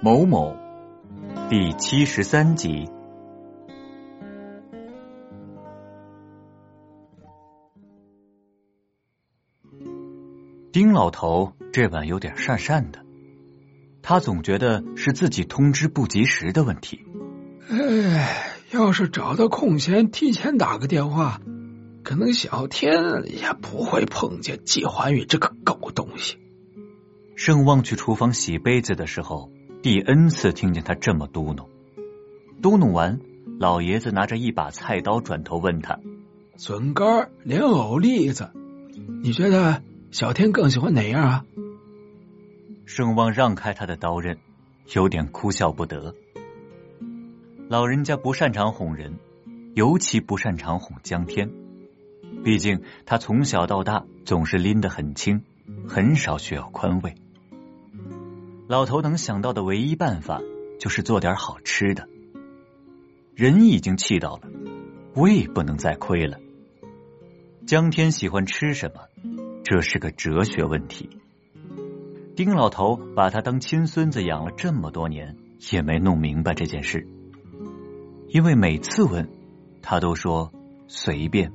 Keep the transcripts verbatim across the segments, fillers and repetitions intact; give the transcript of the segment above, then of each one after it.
某某第七十三集。丁老头这晚有点讪讪的，他总觉得是自己通知不及时的问题。 哎，要是找到空闲提前打个电话，可能小天也不会碰见季环宇这个狗东西。 盛旺去厨房洗杯子的时候，第 N 次听见他这么嘟哝。嘟哝完，老爷子拿着一把菜刀转头问他： 笋干、莲藕、栗子，你觉得小天更喜欢哪样啊？ 盛旺让开他的刀刃，有点哭笑不得。老人家不擅长哄人，尤其不擅长哄江天，毕竟他从小到大总是拎得很轻，很少需要宽慰。老头能想到的唯一办法就是做点好吃的。人已经气到了，胃不能再亏了。江天喜欢吃什么，这是个哲学问题。丁老头把他当亲孙子养了这么多年，也没弄明白这件事。因为每次问，他都说随便。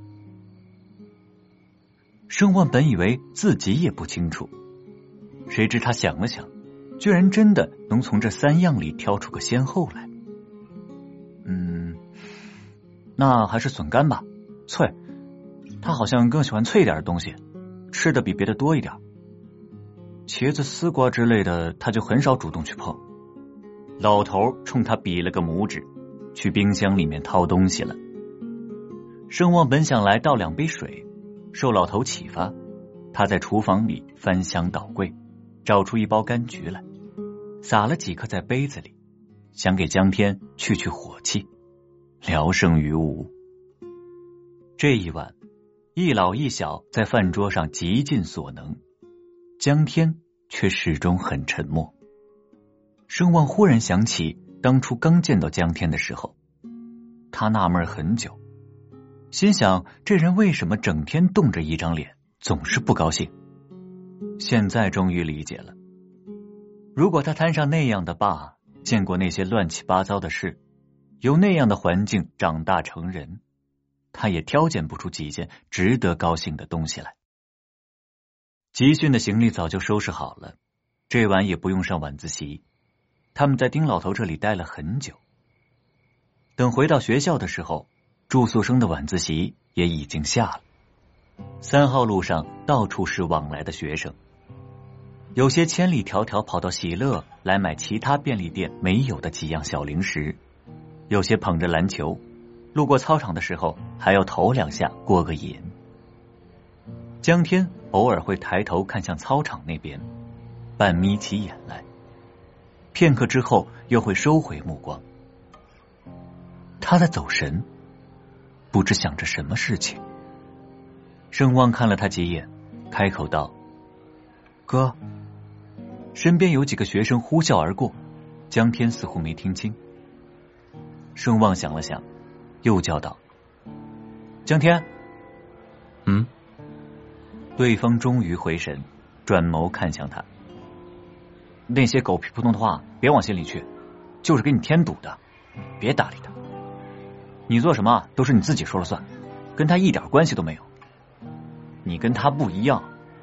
盛万本以为自己也不清楚，谁知他想了想，居然真的能从这三样里挑出个先后来。嗯，那还是笋干吧，脆。他好像更喜欢脆一点的东西，吃的比别的多一点。茄子、丝瓜之类的，他就很少主动去碰。老头冲他比了个拇指，去冰箱里面掏东西了。盛旺本想来倒两杯水，受老头启发，他在厨房里翻箱倒柜，找出一包柑橘来，撒了几颗在杯子里，想给江天去去火气，聊胜于无。这一晚，一老一小在饭桌上极尽所能，江天却始终很沉默。盛旺忽然想起当初刚见到江天的时候，他纳闷很久，心想这人为什么整天冻着一张脸，总是不高兴。现在终于理解了，如果他摊上那样的爸，见过那些乱七八糟的事，由那样的环境长大成人，他也挑拣不出几件值得高兴的东西来。集训的行李早就收拾好了，这晚也不用上晚自习。他们在丁老头这里待了很久。等回到学校的时候，住宿生的晚自习也已经下了。三号路上到处是往来的学生，有些千里迢迢跑到喜乐来买其他便利店没有的几样小零食，有些捧着篮球，路过操场的时候还要投两下过个瘾。江天偶尔会抬头看向操场那边，半眯起眼来，片刻之后又会收回目光。他在走神，不知想着什么事情。盛旺看了他几眼，开口道：哥。身边有几个学生呼啸而过，江天似乎没听清。盛旺想了想，又叫道：江天。 嗯。 对方终于回神，转眸看向他。那些狗屁不通的话别往心里去，就是给你添堵的，别搭理他。你做什么都是你自己说了算，跟他一点关系都没有。你跟他不一样。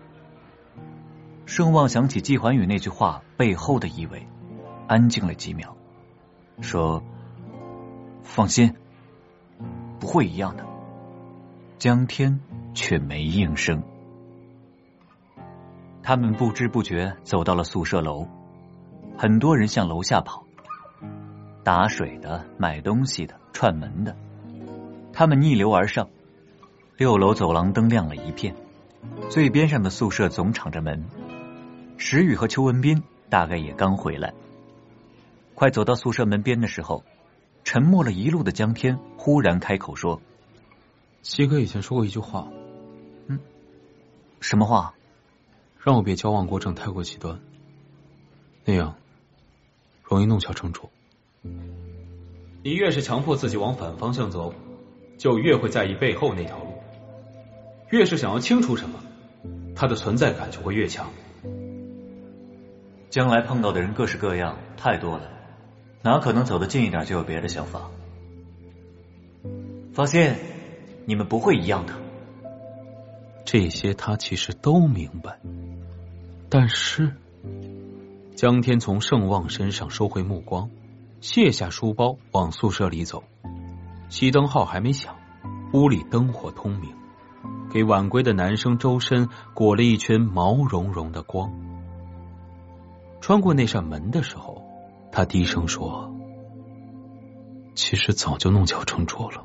盛旺想起季环宇那句话背后的意味，安静了几秒，说：放心，不会一样的。江天却没应声。他们不知不觉走到了宿舍楼，很多人向楼下跑，打水的、买东西的、串门的，他们逆流而上。六楼走廊灯亮了一片，最边上的宿舍总敞着门。石宇和邱文斌大概也刚回来。快走到宿舍门边的时候，沉默了一路的江天忽然开口说： 七哥以前说过一句话。 嗯，什么话？ 让我别交往过程太过极端，那样容易弄巧成拙。你越是强迫自己往反方向走，就越会在意背后那条路，越是想要清楚什么，它的存在感就会越强。 将来碰到的人各式各样，太多了，哪可能走得近一点就有别的想法？放心，你们不会一样的。 这些他其实都明白，但是江天从盛旺身上收回目光，卸下书包往宿舍里走。熄灯号还没响，屋里灯火通明，给晚归的男生周身裹了一圈毛茸茸的光。穿过那扇门的时候，他低声说：其实早就弄巧成拙了。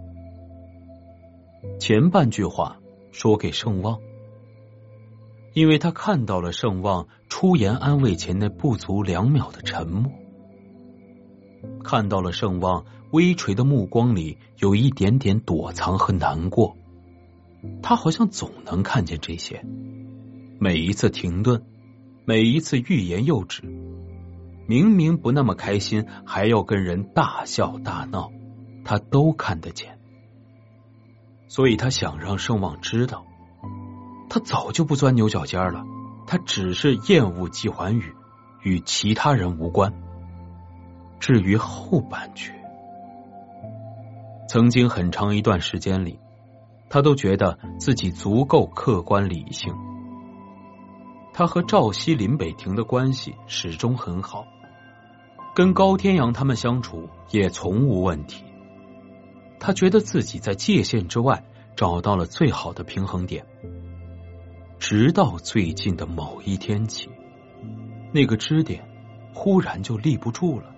前半句话说给盛旺，因为他看到了盛旺出言安慰前那不足两秒的沉默，看到了盛旺微垂的目光里有一点点躲藏和难过。他好像总能看见这些，每一次停顿，每一次欲言又止，明明不那么开心还要跟人大笑大闹，他都看得见。所以他想让盛旺知道，他早就不钻牛角尖了，他只是厌恶季环宇，与其他人无关。至于后半句，曾经很长一段时间里，他都觉得自己足够客观理性。他和赵熙、林北亭的关系始终很好，跟高天阳他们相处也从无问题。他觉得自己在界限之外找到了最好的平衡点。直到最近的某一天起，那个支点忽然就立不住了。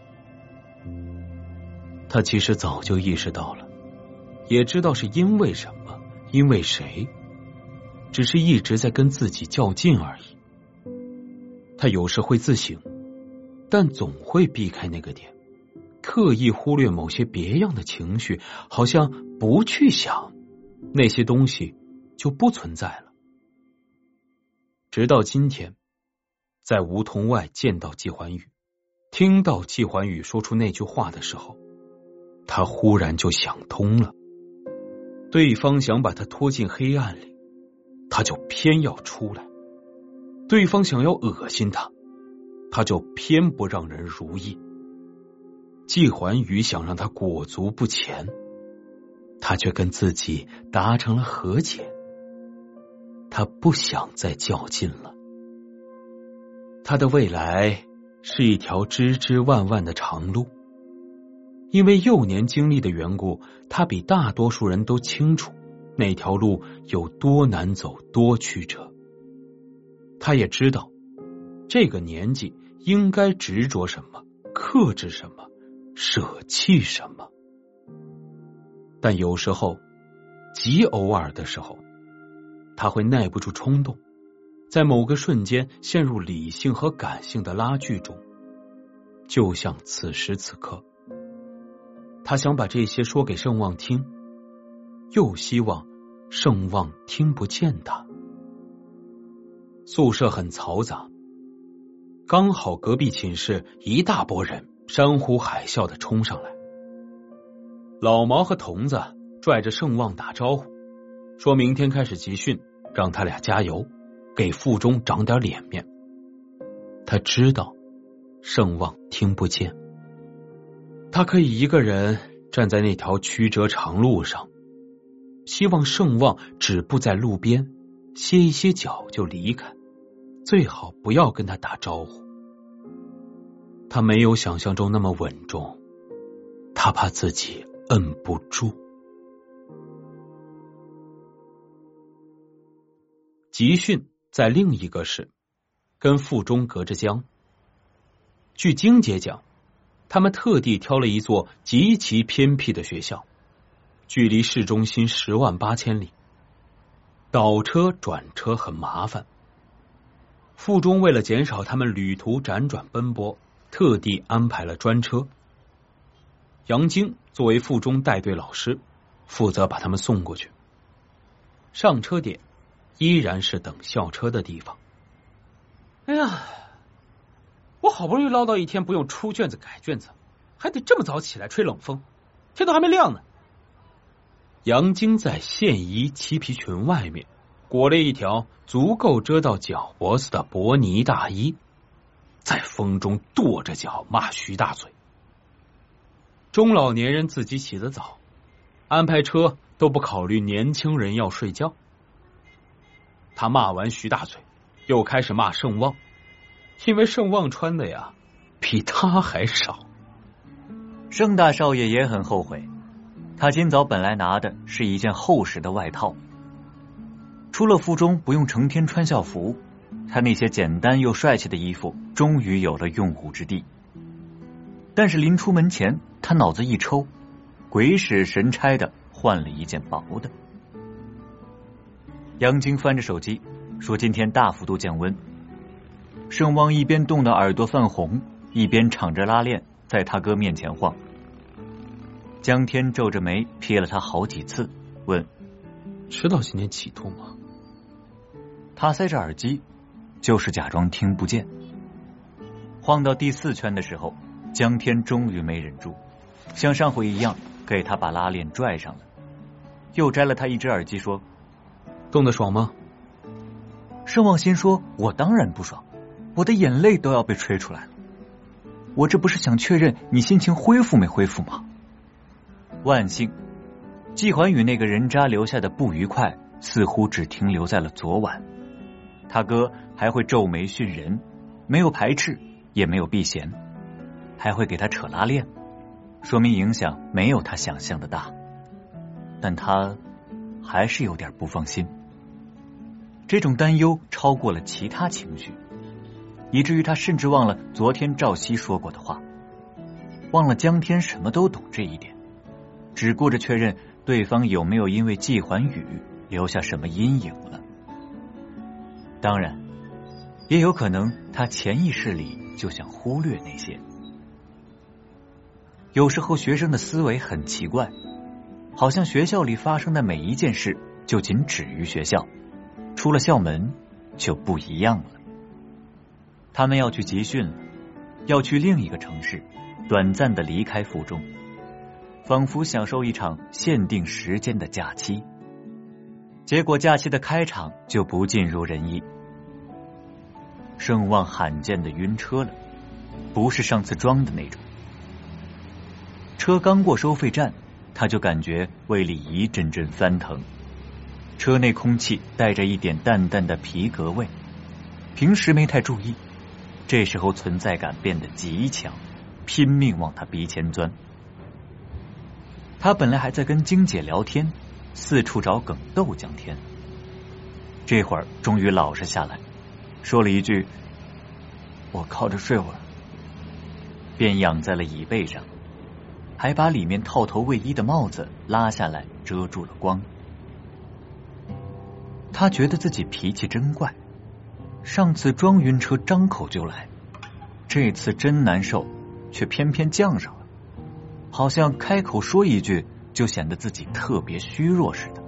他其实早就意识到了，也知道是因为什么，因为谁，只是一直在跟自己较劲而已。他有时会自省，但总会避开那个点，刻意忽略某些别样的情绪，好像不去想，那些东西就不存在了。直到今天，在梧桐外见到季环宇，听到季环宇说出那句话的时候，他忽然就想通了。对方想把他拖进黑暗里，他就偏要出来；对方想要恶心他，他就偏不让人如意。季环宇想让他裹足不前，他却跟自己达成了和解。他不想再较劲了。他的未来是一条枝枝万万的长路，因为幼年经历的缘故，他比大多数人都清楚那条路有多难走，多曲折。他也知道这个年纪应该执着什么，克制什么，舍弃什么。但有时候，极偶尔的时候，他会耐不住冲动，在某个瞬间陷入理性和感性的拉锯中。就像此时此刻，他想把这些说给盛旺听，又希望盛旺听不见他。宿舍很嘈杂，刚好隔壁寝室一大拨人山呼海啸的冲上来。老毛和童子拽着盛旺打招呼，说明天开始集训，让他俩加油，给附中长点脸面。他知道盛旺听不见，他可以一个人站在那条曲折长路上，希望盛旺止步在路边，歇一歇脚就离开，最好不要跟他打招呼。他没有想象中那么稳重，他怕自己摁不住。集训在另一个市，跟附中隔着江。据经姐讲，他们特地挑了一座极其偏僻的学校，距离市中心十万八千里，倒车转车很麻烦。附中为了减少他们旅途辗转奔波，特地安排了专车。杨晶作为附中带队老师，负责把他们送过去。上车点依然是等校车的地方。哎呀，我好不容易捞到一天不用出卷子改卷子，还得这么早起来吹冷风，天都还没亮呢。杨晶在线衣漆皮裙外面裹了一条足够遮到脚脖子的薄呢大衣， 在风中跺着脚骂徐大嘴。中老年人自己起得早，安排车都不考虑年轻人要睡觉。他骂完徐大嘴，又开始骂盛旺，因为盛旺穿的呀比他还少。 盛大少爷也很后悔，他今早本来拿的是一件厚实的外套，出了府中不用成天穿校服，他那些简单又帅气的衣服终于有了用武之地。但是临出门前，他脑子一抽，鬼使神差的换了一件薄的。杨晶翻着手机说今天大幅度降温。盛旺一边冻得耳朵泛红，一边敞着拉链在他哥面前晃。江天皱着眉瞥了他好几次，问： 知道今天起吐吗？ 他塞着耳机，就是假装听不见。晃到第四圈的时候，江天终于没忍住，像上回一样给他把拉链拽上了，又摘了他一只耳机说： 冻得爽吗？ 盛旺心说：我当然不爽，我的眼泪都要被吹出来了。我这不是想确认你心情恢复没恢复吗？万幸，季环宇那个人渣留下的不愉快似乎只停留在了昨晚。他哥还会皱眉训人，没有排斥，也没有避嫌，还会给他扯拉链，说明影响没有他想象的大。但他还是有点不放心，这种担忧超过了其他情绪，以至于他甚至忘了昨天赵熙说过的话，忘了江天什么都懂这一点，只顾着确认对方有没有因为季环宇留下什么阴影了。当然，也有可能他潜意识里就想忽略那些。有时候学生的思维很奇怪，好像学校里发生的每一件事就仅止于学校，出了校门就不一样了。他们要去集训了，要去另一个城市，短暂的离开府中，仿佛享受一场限定时间的假期。结果假期的开场就不尽如人意。盛旺罕见的晕车了，不是上次装的那种。车刚过收费站，他就感觉胃里一阵阵翻腾，车内空气带着一点淡淡的皮革味，平时没太注意，这时候存在感变得极强，拼命往他鼻前钻。他本来还在跟晶姐聊天，四处找梗逗江天，这会儿终于老实下来，说了一句：我靠着睡会儿，便仰在了椅背上，还把里面套头卫衣的帽子拉下来遮住了光。他觉得自己脾气真怪，上次装晕车张口就来，这次真难受，却偏偏犟上了，好像开口说一句就显得自己特别虚弱似的。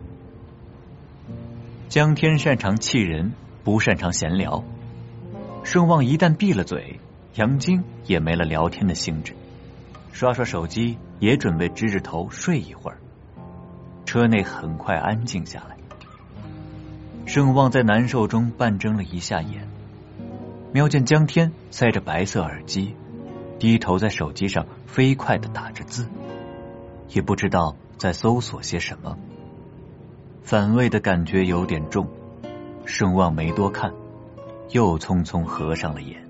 江天擅长气人，不擅长闲聊，盛旺一旦闭了嘴，杨晶也没了聊天的兴致，刷刷手机，也准备支着头睡一会儿。车内很快安静下来，盛旺在难受中半睁了一下眼，瞄见江天塞着白色耳机，低头在手机上飞快地打着字，也不知道在搜索些什么。反胃的感觉有点重，盛旺没多看，又匆匆合上了眼。